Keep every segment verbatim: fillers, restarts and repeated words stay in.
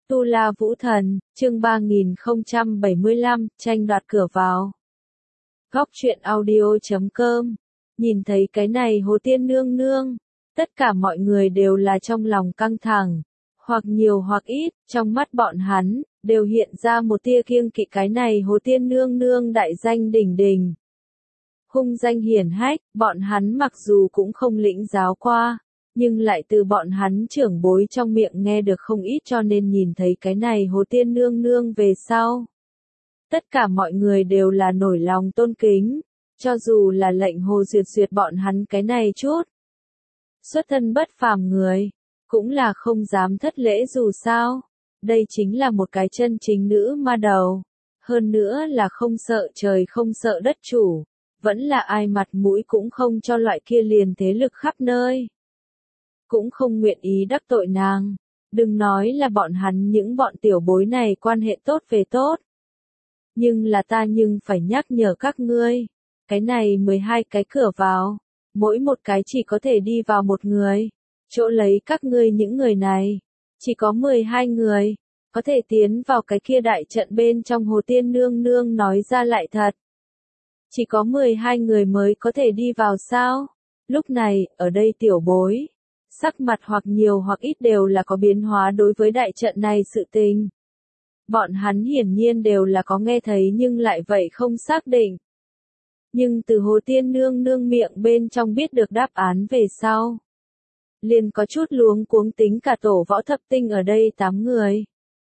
Tu La Vũ Thần, chương ba nghìn không trăm bảy mươi lăm, tranh đoạt cửa vào. Góc truyện audio chấm com. Nhìn thấy cái này Hồ Tiên Nương Nương, tất cả mọi người đều là trong lòng căng thẳng, hoặc nhiều hoặc ít, trong mắt bọn hắn, đều hiện ra một tia kiêng kỵ cái này Hồ Tiên Nương Nương đại danh đỉnh đỉnh. Hung danh hiển hách, bọn hắn mặc dù cũng không lĩnh giáo qua, nhưng lại từ bọn hắn trưởng bối trong miệng nghe được không ít, cho nên nhìn thấy cái này Hồ Tiên Nương Nương về sau. Tất cả mọi người đều là nổi lòng tôn kính, cho dù là lệnh Hồ Duyệt Duyệt bọn hắn cái này chút. Xuất thân bất phàm người, cũng là không dám thất lễ dù sao. Đây chính là một cái chân chính nữ ma đầu. Hơn nữa là không sợ trời không sợ đất chủ, vẫn là ai mặt mũi cũng không cho loại kia liền thế lực khắp nơi. Cũng không nguyện ý đắc tội nàng. Đừng nói là bọn hắn những bọn tiểu bối này quan hệ tốt về tốt. Nhưng là ta nhưng phải nhắc nhở các ngươi. Cái này mười hai cái cửa vào. Mỗi một cái chỉ có thể đi vào một người. Chỗ lấy các ngươi những người này. Chỉ có mười hai người. Có thể tiến vào cái kia đại trận bên trong. Hồ Tiên Nương Nương nói ra lại thật. Chỉ có mười hai người mới có thể đi vào sao? Lúc này, ở đây tiểu bối. Sắc mặt hoặc nhiều hoặc ít đều là có biến hóa đối với đại trận này sự tình. Bọn hắn hiển nhiên đều là có nghe thấy nhưng lại vậy không xác định. Nhưng từ Hồ Tiên Nương Nương miệng bên trong biết được đáp án về sau. Liền có chút luống cuống tính cả tổ võ thập tinh ở đây tám người.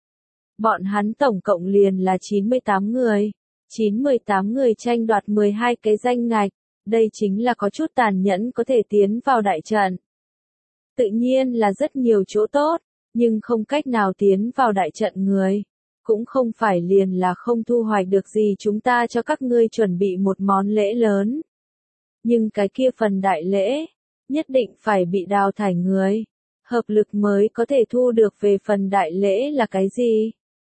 Bọn hắn tổng cộng liền là chín mươi tám người. chín mươi tám người tranh đoạt mười hai cái danh ngạch. Đây chính là có chút tàn nhẫn có thể tiến vào đại trận. Tự nhiên là rất nhiều chỗ tốt, nhưng không cách nào tiến vào đại trận người. Cũng không phải liền là không thu hoạch được gì, chúng ta cho các ngươi chuẩn bị một món lễ lớn. Nhưng cái kia phần đại lễ, nhất định phải bị đào thải người. Hợp lực mới có thể thu được về phần đại lễ là cái gì?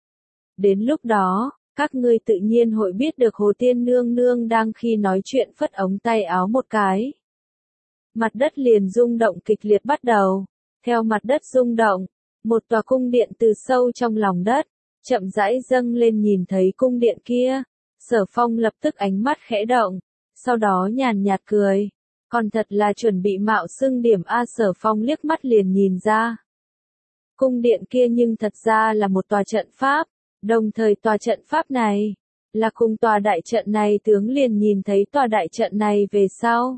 Đến lúc đó, các ngươi tự nhiên hội biết được Hồ Tiên Nương Nương đang khi nói chuyện phất ống tay áo một cái. Mặt đất liền rung động kịch liệt bắt đầu. Theo mặt đất rung động, một tòa cung điện từ sâu trong lòng đất, chậm rãi dâng lên. Nhìn thấy cung điện kia, Sở Phong lập tức ánh mắt khẽ động, sau đó nhàn nhạt cười. Còn thật là chuẩn bị mạo xưng điểm A. Sở Phong liếc mắt liền nhìn ra. Cung điện kia nhưng thật ra là một tòa trận pháp, đồng thời tòa trận pháp này, là cùng tòa đại trận này tướng liền nhìn thấy tòa đại trận này về sau.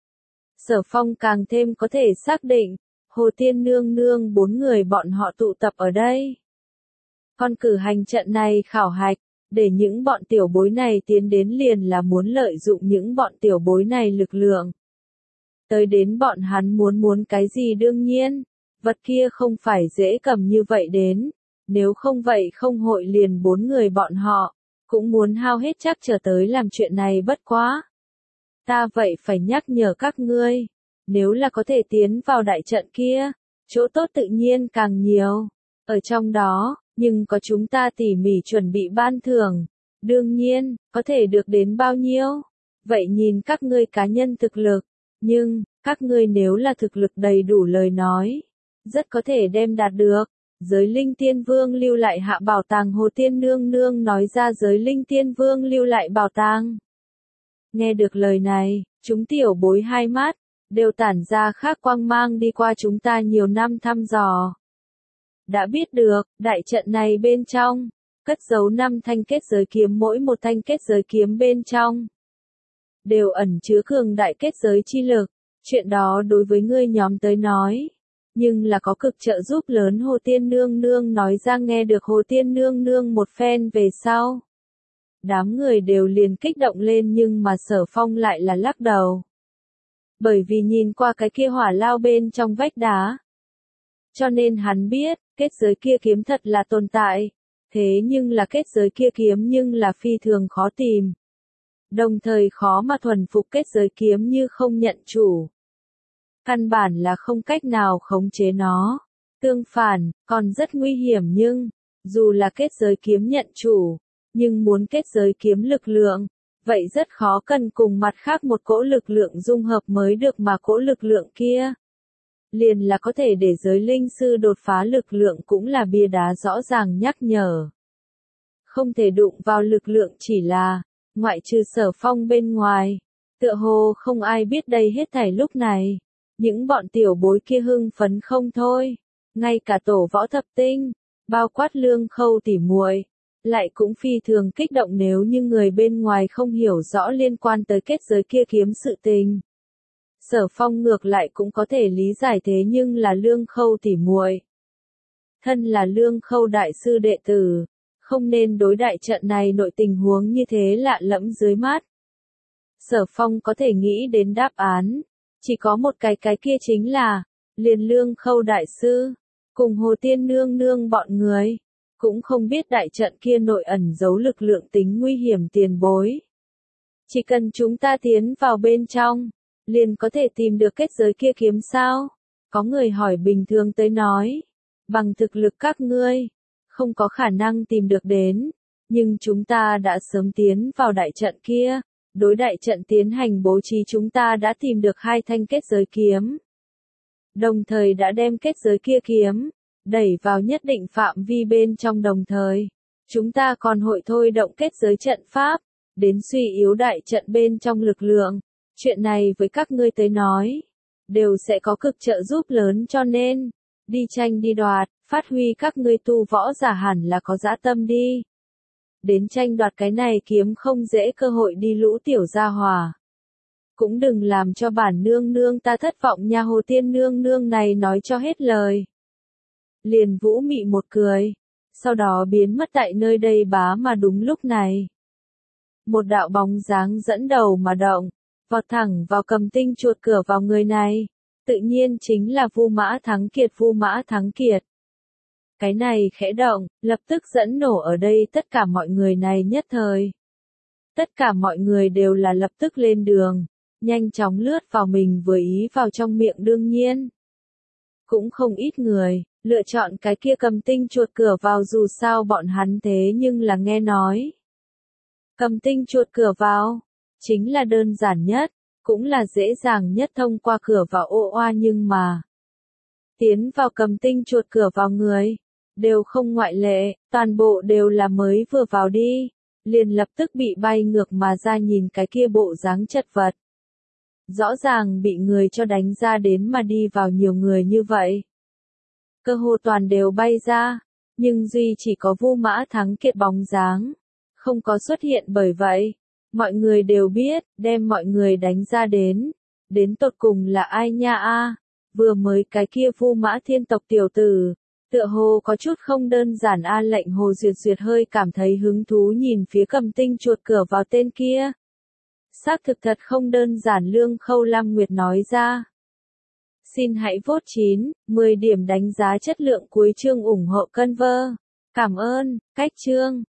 Sở Phong càng thêm có thể xác định, Hồ Tiên Nương Nương bốn người bọn họ tụ tập ở đây. Con cử hành trận này khảo hạch, để những bọn tiểu bối này tiến đến liền là muốn lợi dụng những bọn tiểu bối này lực lượng. Tới đến bọn hắn muốn muốn cái gì đương nhiên, vật kia không phải dễ cầm như vậy đến, nếu không vậy không hội liền bốn người bọn họ, cũng muốn hao hết chắc trở tới làm chuyện này bất quá. Ta vậy phải nhắc nhở các ngươi, nếu là có thể tiến vào đại trận kia, chỗ tốt tự nhiên càng nhiều. Ở trong đó, nhưng có chúng ta tỉ mỉ chuẩn bị ban thưởng. Đương nhiên, có thể được đến bao nhiêu? Vậy nhìn các ngươi cá nhân thực lực. Nhưng, các ngươi nếu là thực lực đầy đủ lời nói, rất có thể đem đạt được. Giới Linh Tiên Vương lưu lại hạ bảo tàng. Hồ Tiên Nương Nương nói ra giới Linh Tiên Vương lưu lại bảo tàng. Nghe được lời này, chúng tiểu bối hai mắt, đều tản ra khác quang mang đi qua chúng ta nhiều năm thăm dò. Đã biết được, đại trận này bên trong, cất giấu năm thanh kết giới kiếm, mỗi một thanh kết giới kiếm bên trong, đều ẩn chứa cường đại kết giới chi lực. Chuyện đó đối với ngươi nhóm tới nói, nhưng là có cực trợ giúp lớn. Hồ Tiên Nương Nương nói ra. Nghe được Hồ Tiên Nương Nương một phen về sau, đám người đều liền kích động lên, nhưng mà Sở Phong lại là lắc đầu. Bởi vì nhìn qua cái kia hỏa lao bên trong vách đá, cho nên hắn biết, kết giới kia kiếm thật là tồn tại. Thế nhưng là kết giới kia kiếm nhưng là phi thường khó tìm. Đồng thời khó mà thuần phục kết giới kiếm như không nhận chủ. Căn bản là không cách nào khống chế nó. Tương phản, còn rất nguy hiểm nhưng, dù là kết giới kiếm nhận chủ, nhưng muốn kết giới kiếm lực lượng, vậy rất khó, cần cùng mặt khác một cỗ lực lượng dung hợp mới được, mà cỗ lực lượng kia liền là có thể để giới linh sư đột phá lực lượng cũng là bia đá rõ ràng nhắc nhở. Không thể đụng vào lực lượng chỉ là, ngoại trừ Sở Phong bên ngoài, tựa hồ không ai biết đây hết thảy lúc này. Những bọn tiểu bối kia hưng phấn không thôi, ngay cả tổ võ thập tinh, bao quát Lương Khâu tỉ muội, lại cũng phi thường kích động nếu như người bên ngoài không hiểu rõ liên quan tới kết giới kia kiếm sự tình. Sở Phong ngược lại cũng có thể lý giải thế nhưng là Lương Khâu tỉ muội, thân là Lương Khâu đại sư đệ tử, không nên đối đại trận này nội tình huống như thế lạ lẫm dưới mắt. Sở Phong có thể nghĩ đến đáp án, chỉ có một cái cái kia chính là, liền Lương Khâu đại sư, cùng Hồ Tiên nương nương bọn người, cũng không biết đại trận kia nội ẩn giấu lực lượng tính nguy hiểm tiền bối. Chỉ cần chúng ta tiến vào bên trong, liền có thể tìm được kết giới kia kiếm sao? Có người hỏi bình thường tới nói, bằng thực lực các ngươi, không có khả năng tìm được đến, nhưng chúng ta đã sớm tiến vào đại trận kia, đối đại trận tiến hành bố trí chúng ta đã tìm được hai thanh kết giới kiếm. Đồng thời đã đem kết giới kia kiếm, đẩy vào nhất định phạm vi bên trong đồng thời. Chúng ta còn hội thôi động kết giới trận pháp, đến suy yếu đại trận bên trong lực lượng. Chuyện này với các ngươi tới nói, đều sẽ có cực trợ giúp lớn cho nên, đi tranh đi đoạt, phát huy các ngươi tu võ giả hẳn là có dã tâm đi. Đến tranh đoạt cái này kiếm không dễ cơ hội đi lũ tiểu gia hòa. Cũng đừng làm cho bản nương nương ta thất vọng nha. Hồ Tiên nương nương này nói cho hết lời. Liền Vũ Mị một cười, sau đó biến mất tại nơi đây bá mà đúng lúc này. Một đạo bóng dáng dẫn đầu mà động, vọt thẳng vào Cầm Tinh chuột cửa vào người này, tự nhiên chính là Vu Mã Thắng Kiệt. Vu Mã Thắng Kiệt. Cái này khẽ động, lập tức dẫn nổ ở đây tất cả mọi người này nhất thời. Tất cả mọi người đều là lập tức lên đường, nhanh chóng lướt vào mình vừa ý vào trong miệng đương nhiên. Cũng không ít người, lựa chọn cái kia Cầm Tinh chuột cửa vào dù sao bọn hắn thế nhưng là nghe nói. Cầm Tinh chuột cửa vào, chính là đơn giản nhất, cũng là dễ dàng nhất thông qua cửa vào ô oa nhưng mà. Tiến vào Cầm Tinh chuột cửa vào người, đều không ngoại lệ, toàn bộ đều là mới vừa vào đi, liền lập tức bị bay ngược mà ra nhìn cái kia bộ dáng chật vật. Rõ ràng bị người cho đánh ra đến mà đi vào nhiều người như vậy. Cơ hồ toàn đều bay ra, nhưng duy chỉ có Vu Mã Thắng Kiệt bóng dáng, không có xuất hiện bởi vậy. Mọi người đều biết, đem mọi người đánh ra đến, đến tột cùng là ai nha a? Vừa mới cái kia Vu Mã Thiên tộc tiểu tử, tựa hồ có chút không đơn giản a. Lệnh Hồ Duyệt Duyệt hơi cảm thấy hứng thú nhìn phía Cầm Tinh chuột cửa vào tên kia. Xác thực thật không đơn giản. Lương Khâu Lam Nguyệt nói ra. Xin hãy vote chín, mười điểm đánh giá chất lượng cuối chương ủng hộ Conver. Cảm ơn, cách chương.